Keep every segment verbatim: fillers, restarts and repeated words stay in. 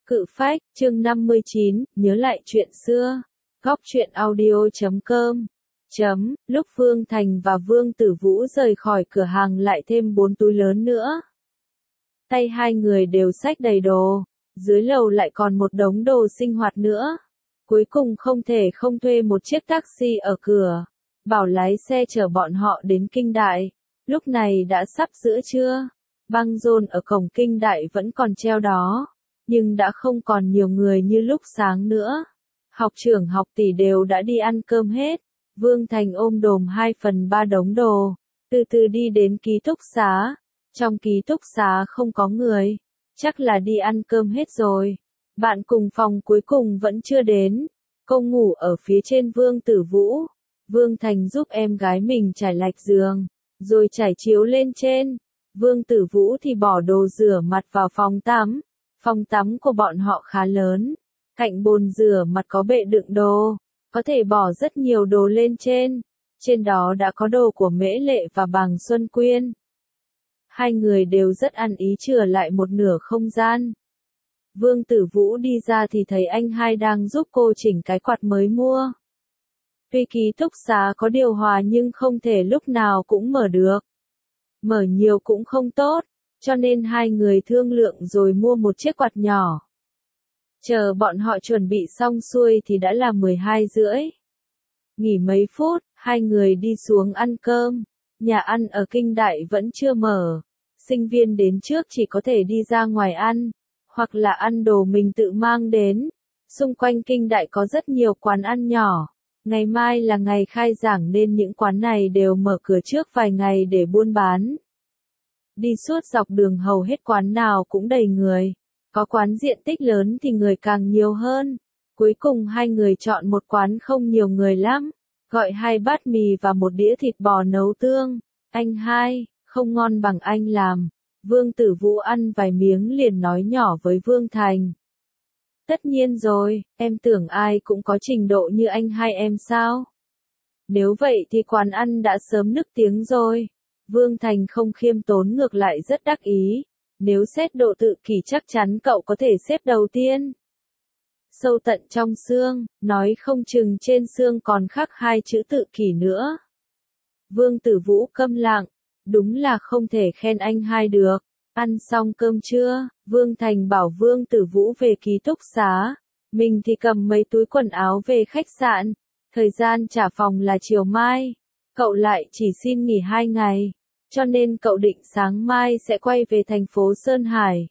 Cự phách, chương năm mươi chín, nhớ lại chuyện xưa. Góc truyện audio chấm com. Chấm, lúc Vương Thành và Vương Tử Vũ rời khỏi cửa hàng lại thêm bốn túi lớn nữa. Tay hai người đều xách đầy đồ, dưới lầu lại còn một đống đồ sinh hoạt nữa. Cuối cùng không thể không thuê một chiếc taxi ở cửa, bảo lái xe chở bọn họ đến Kinh Đại. Lúc này đã sắp giữa trưa, băng rôn ở cổng Kinh Đại vẫn còn treo đó, nhưng đã không còn nhiều người như lúc sáng nữa. Học trưởng học tỷ đều đã đi ăn cơm hết. Vương Thành ôm đồm hai phần ba đống đồ, từ từ đi đến ký túc xá. Trong ký túc xá không có người, chắc là đi ăn cơm hết rồi. Bạn cùng phòng cuối cùng vẫn chưa đến, cô ngủ ở phía trên Vương Tử Vũ. Vương Thành giúp em gái mình trải lạch giường, rồi trải chiếu lên trên. Vương Tử Vũ thì bỏ đồ rửa mặt vào phòng tắm. Phòng tắm của bọn họ khá lớn, cạnh bồn rửa mặt có bệ đựng đồ, có thể bỏ rất nhiều đồ lên trên. Trên đó đã có đồ của Mễ Lệ và Bàng Xuân Quyên. Hai người đều rất ăn ý chừa lại một nửa không gian. Vương Tử Vũ đi ra thì thấy anh hai đang giúp cô chỉnh cái quạt mới mua. Tuy ký túc xá có điều hòa nhưng không thể lúc nào cũng mở được. Mở nhiều cũng không tốt, cho nên hai người thương lượng rồi mua một chiếc quạt nhỏ. Chờ bọn họ chuẩn bị xong xuôi thì đã là mười hai rưỡi. Nghỉ mấy phút, hai người đi xuống ăn cơm. Nhà ăn ở Kinh Đại vẫn chưa mở. Sinh viên đến trước chỉ có thể đi ra ngoài ăn, hoặc là ăn đồ mình tự mang đến. Xung quanh Kinh Đại có rất nhiều quán ăn nhỏ. Ngày mai là ngày khai giảng nên những quán này đều mở cửa trước vài ngày để buôn bán. Đi suốt dọc đường hầu hết quán nào cũng đầy người. Có quán diện tích lớn thì người càng nhiều hơn. Cuối cùng hai người chọn một quán không nhiều người lắm. Gọi hai bát mì và một đĩa thịt bò nấu tương. Anh hai, không ngon bằng anh làm. Vương Tử Vũ ăn vài miếng liền nói nhỏ với Vương Thành. Tất nhiên rồi, em tưởng ai cũng có trình độ như anh hai em sao? Nếu vậy thì quán ăn đã sớm nức tiếng rồi. Vương Thành không khiêm tốn ngược lại rất đắc ý. Nếu xét độ tự kỷ chắc chắn cậu có thể xếp đầu tiên. Sâu tận trong xương, nói không chừng trên xương còn khắc hai chữ tự kỷ nữa. Vương Tử Vũ câm lặng, đúng là không thể khen anh hai được. Ăn xong cơm trưa, Vương Thành bảo Vương Tử Vũ về ký túc xá. Mình thì cầm mấy túi quần áo về khách sạn. Thời gian trả phòng là chiều mai. Cậu lại chỉ xin nghỉ hai ngày. Cho nên cậu định sáng mai sẽ quay về thành phố Sơn Hải.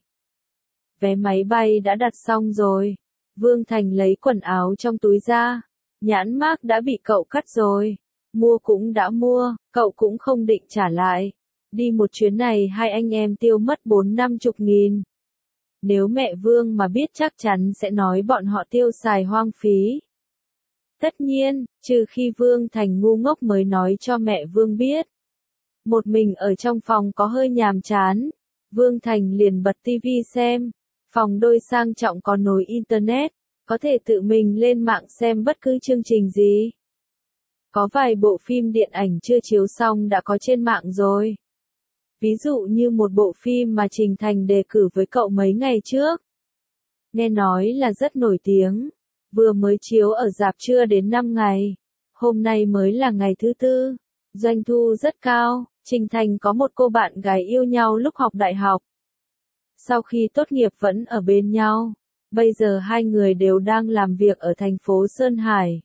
Vé máy bay đã đặt xong rồi. Vương Thành lấy quần áo trong túi ra. Nhãn mác đã bị cậu cắt rồi. Mua cũng đã mua, cậu cũng không định trả lại. Đi một chuyến này hai anh em tiêu mất bốn năm chục nghìn. Nếu mẹ Vương mà biết chắc chắn sẽ nói bọn họ tiêu xài hoang phí. Tất nhiên, trừ khi Vương Thành ngu ngốc mới nói cho mẹ Vương biết. Một mình ở trong phòng có hơi nhàm chán. Vương Thành liền bật tivi xem. Phòng đôi sang trọng có nối internet, có thể tự mình lên mạng xem bất cứ chương trình gì. Có vài bộ phim điện ảnh chưa chiếu xong đã có trên mạng rồi. Ví dụ như một bộ phim mà Trình Thành đề cử với cậu mấy ngày trước. Nghe nói là rất nổi tiếng. Vừa mới chiếu ở rạp chưa đến năm ngày. Hôm nay mới là ngày thứ tư. Doanh thu rất cao. Trình Thành có một cô bạn gái yêu nhau lúc học đại học. Sau khi tốt nghiệp vẫn ở bên nhau. Bây giờ hai người đều đang làm việc ở thành phố Sơn Hải.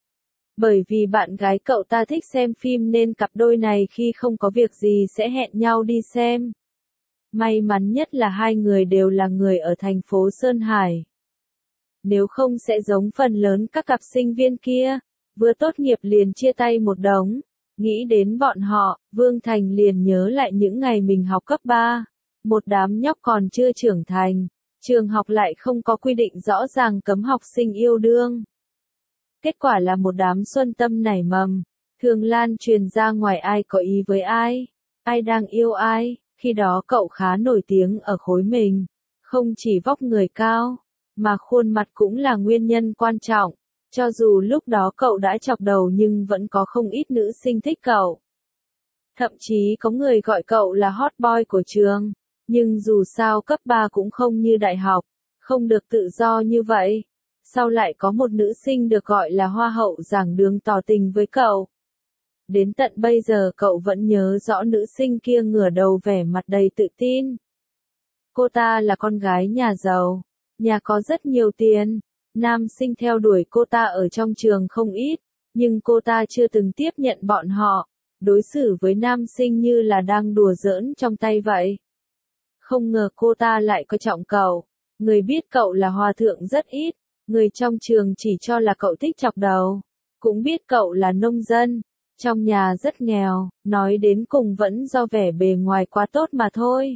Bởi vì bạn gái cậu ta thích xem phim nên cặp đôi này khi không có việc gì sẽ hẹn nhau đi xem. May mắn nhất là hai người đều là người ở thành phố Sơn Hải. Nếu không sẽ giống phần lớn các cặp sinh viên kia, vừa tốt nghiệp liền chia tay một đống. Nghĩ đến bọn họ, Vương Thành liền nhớ lại những ngày mình học cấp ba. Một đám nhóc còn chưa trưởng thành. Trường học lại không có quy định rõ ràng cấm học sinh yêu đương. Kết quả là một đám xuân tâm nảy mầm. Thường lan truyền ra ngoài ai có ý với ai. Ai đang yêu ai. Khi đó cậu khá nổi tiếng ở khối mình. Không chỉ vóc người cao, mà khuôn mặt cũng là nguyên nhân quan trọng. Cho dù lúc đó cậu đã chọc đầu nhưng vẫn có không ít nữ sinh thích cậu. Thậm chí có người gọi cậu là hot boy của trường. Nhưng dù sao cấp ba cũng không như đại học. không được tự do như vậy. Sau lại có một nữ sinh được gọi là Hoa hậu giảng đường tỏ tình với cậu. Đến tận bây giờ cậu vẫn nhớ rõ nữ sinh kia ngửa đầu vẻ mặt đầy tự tin. Cô ta là con gái nhà giàu, nhà có rất nhiều tiền, nam sinh theo đuổi cô ta ở trong trường không ít, nhưng cô ta chưa từng tiếp nhận bọn họ, đối xử với nam sinh như là đang đùa giỡn trong tay vậy. Không ngờ cô ta lại coi trọng cậu, người biết cậu là hòa thượng rất ít, người trong trường chỉ cho là cậu thích chọc đầu, cũng biết cậu là nông dân, trong nhà rất nghèo, nói đến cùng vẫn do vẻ bề ngoài quá tốt mà thôi.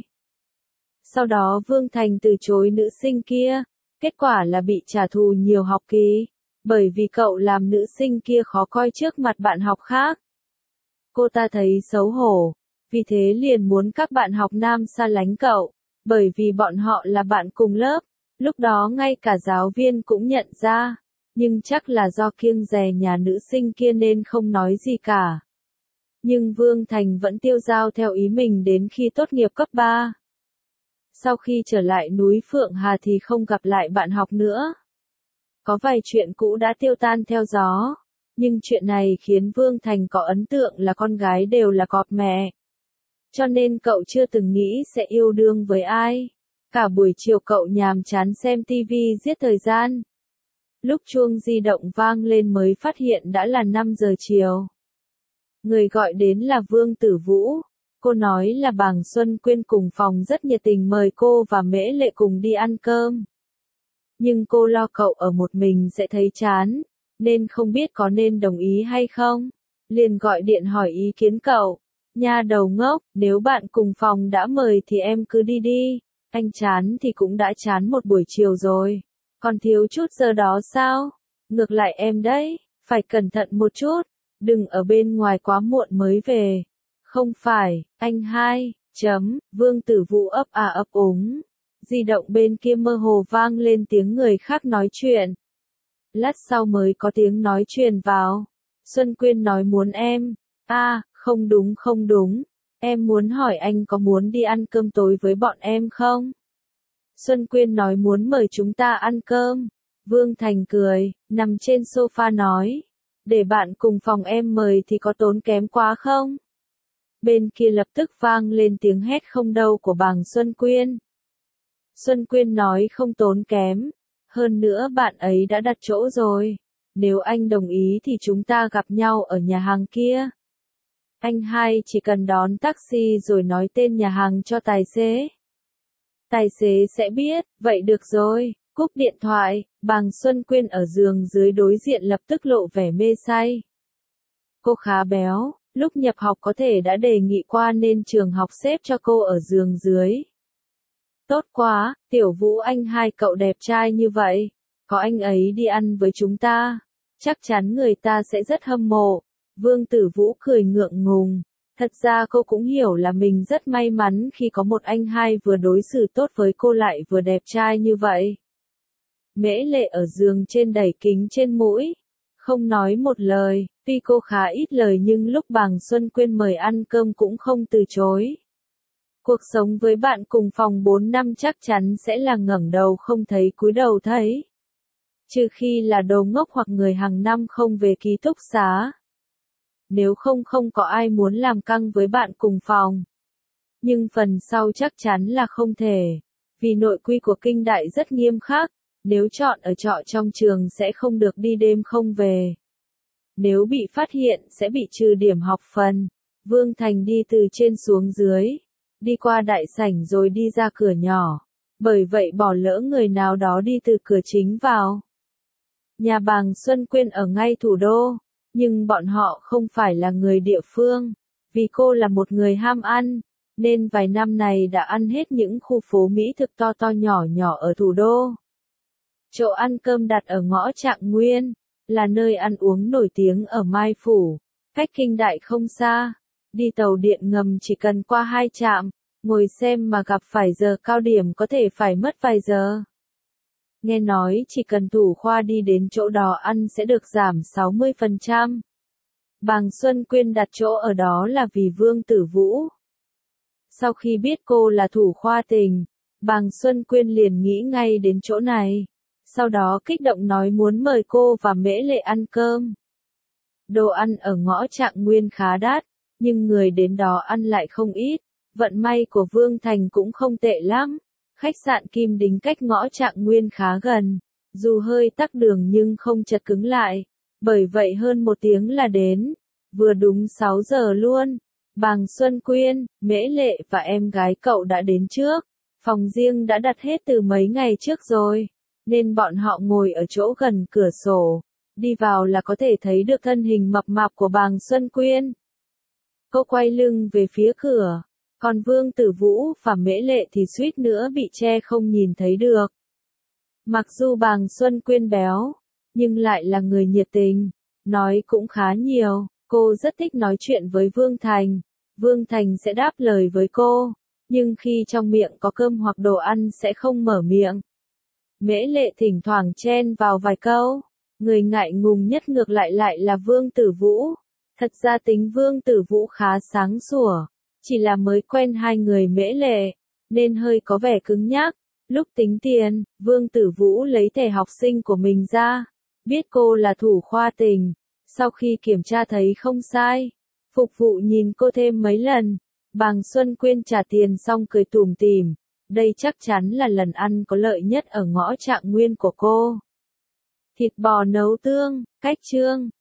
Sau đó Vương Thành từ chối nữ sinh kia, kết quả là bị trả thù nhiều học kỳ, bởi vì cậu làm nữ sinh kia khó coi trước mặt bạn học khác. Cô ta thấy xấu hổ, vì thế liền muốn các bạn học nam xa lánh cậu, bởi vì bọn họ là bạn cùng lớp, lúc đó ngay cả giáo viên cũng nhận ra, nhưng chắc là do kiêng dè nhà nữ sinh kia nên không nói gì cả. Nhưng Vương Thành vẫn tiêu dao theo ý mình đến khi tốt nghiệp cấp ba. Sau khi trở lại núi Phượng Hà thì không gặp lại bạn học nữa. Có vài chuyện cũ đã tiêu tan theo gió, nhưng chuyện này khiến Vương Thành có ấn tượng là con gái đều là cọp mẹ. Cho nên cậu chưa từng nghĩ sẽ yêu đương với ai. Cả buổi chiều cậu nhàm chán xem tivi giết thời gian. Lúc chuông di động vang lên mới phát hiện đã là năm giờ chiều. Người gọi đến là Vương Tử Vũ. Cô nói là Bàng Xuân Quyên cùng phòng rất nhiệt tình mời cô và Mễ Lệ cùng đi ăn cơm. Nhưng cô lo cậu ở một mình sẽ thấy chán, nên không biết có nên đồng ý hay không. Liền gọi điện hỏi ý kiến cậu. Nha đầu ngốc, nếu bạn cùng phòng đã mời thì em cứ đi đi. Anh chán thì cũng đã chán một buổi chiều rồi. Còn thiếu chút giờ đó sao? Ngược lại em đấy, phải cẩn thận một chút. Đừng ở bên ngoài quá muộn mới về. Không phải, anh hai, chấm, Vương Tử Vũ ấp à ấp úng. Di động bên kia mơ hồ vang lên tiếng người khác nói chuyện. Lát sau mới có tiếng nói truyền vào. Xuân Quyên nói muốn em. À, không đúng không đúng. Em muốn hỏi anh có muốn đi ăn cơm tối với bọn em không? Xuân Quyên nói muốn mời chúng ta ăn cơm. Vương Thành cười, nằm trên sofa nói. Để bạn cùng phòng em mời thì có tốn kém quá không? Bên kia lập tức vang lên tiếng hét không đâu của Bàng Xuân Quyên. Xuân Quyên nói không tốn kém. Hơn nữa bạn ấy đã đặt chỗ rồi. Nếu anh đồng ý thì chúng ta gặp nhau ở nhà hàng kia. Anh hai chỉ cần đón taxi rồi nói tên nhà hàng cho tài xế. Tài xế sẽ biết, vậy được rồi, cúp điện thoại, Bàng Xuân Quyên ở giường dưới đối diện lập tức lộ vẻ mê say. Cô khá béo, lúc nhập học có thể đã đề nghị qua nên trường học xếp cho cô ở giường dưới. Tốt quá, Tiểu Vũ anh hai cậu đẹp trai như vậy, có anh ấy đi ăn với chúng ta, chắc chắn người ta sẽ rất hâm mộ. Vương Tử Vũ cười ngượng ngùng, thật ra cô cũng hiểu là mình rất may mắn khi có một anh hai vừa đối xử tốt với cô lại vừa đẹp trai như vậy. Mễ Lệ ở giường trên đẩy kính trên mũi, không nói một lời, tuy cô khá ít lời nhưng lúc Bàng Xuân Quyên mời ăn cơm cũng không từ chối. Cuộc sống với bạn cùng phòng bốn năm chắc chắn sẽ là ngẩng đầu không thấy cúi đầu thấy. Trừ khi là đồ ngốc hoặc người hàng năm không về ký túc xá. Nếu không không có ai muốn làm căng với bạn cùng phòng. Nhưng phần sau chắc chắn là không thể. Vì nội quy của kinh đại rất nghiêm khắc. Nếu chọn ở trọ trong trường sẽ không được đi đêm không về. Nếu bị phát hiện sẽ bị trừ điểm học phần. Vương Thành đi từ trên xuống dưới. Đi qua đại sảnh rồi đi ra cửa nhỏ. Bởi vậy bỏ lỡ người nào đó đi từ cửa chính vào. Nhà Bàng Xuân Quyên ở ngay thủ đô. Nhưng bọn họ không phải là người địa phương. Vì cô là một người ham ăn. Nên vài năm này đã ăn hết những khu phố mỹ thực to to nhỏ nhỏ ở thủ đô. Chỗ ăn cơm đặt ở ngõ Trạng Nguyên, là nơi ăn uống nổi tiếng ở Mai Phủ, cách kinh đại không xa. Đi tàu điện ngầm chỉ cần qua hai trạm, ngồi xem mà gặp phải giờ cao điểm có thể phải mất vài giờ. Nghe nói chỉ cần thủ khoa đi đến chỗ đó ăn sẽ được giảm sáu mươi phần trăm. Bàng Xuân Quyên đặt chỗ ở đó là vì Vương Tử Vũ. Sau khi biết cô là thủ khoa tình, Bàng Xuân Quyên liền nghĩ ngay đến chỗ này. Sau đó kích động nói muốn mời cô và Mễ Lệ ăn cơm. Đồ ăn ở ngõ Trạng Nguyên khá đắt, nhưng người đến đó ăn lại không ít. Vận may của Vương Thành cũng không tệ lắm. Khách sạn Kim Đính cách ngõ Trạng Nguyên khá gần, dù hơi tắc đường nhưng không chật cứng lại. Bởi vậy hơn một tiếng là đến, vừa đúng sáu giờ luôn. Bàng Xuân Quyên, Mễ Lệ và em gái cậu đã đến trước. Phòng riêng đã đặt hết từ mấy ngày trước rồi, nên bọn họ ngồi ở chỗ gần cửa sổ. Đi vào là có thể thấy được thân hình mập mạp của Bàng Xuân Quyên. Cô quay lưng về phía cửa, còn Vương Tử Vũ và Mễ Lệ thì suýt nữa bị che không nhìn thấy được. Mặc dù Bàng Xuân Quyên béo, nhưng lại là người nhiệt tình, nói cũng khá nhiều. Cô rất thích nói chuyện với Vương Thành. Vương Thành sẽ đáp lời với cô, nhưng khi trong miệng có cơm hoặc đồ ăn sẽ không mở miệng. Mễ Lệ thỉnh thoảng chen vào vài câu. Người ngại ngùng nhất ngược lại lại là Vương Tử Vũ. Thật ra tính Vương Tử Vũ khá sáng sủa, chỉ là mới quen hai người Mễ Lệ, nên hơi có vẻ cứng nhắc. Lúc tính tiền, Vương Tử Vũ lấy thẻ học sinh của mình ra, biết cô là thủ khoa tình. Sau khi kiểm tra thấy không sai, phục vụ nhìn cô thêm mấy lần. Bàng Xuân Quyên trả tiền xong cười tủm tỉm. Đây chắc chắn là lần ăn có lợi nhất ở ngõ Trạng Nguyên của cô. Thịt bò nấu tương, cách chương.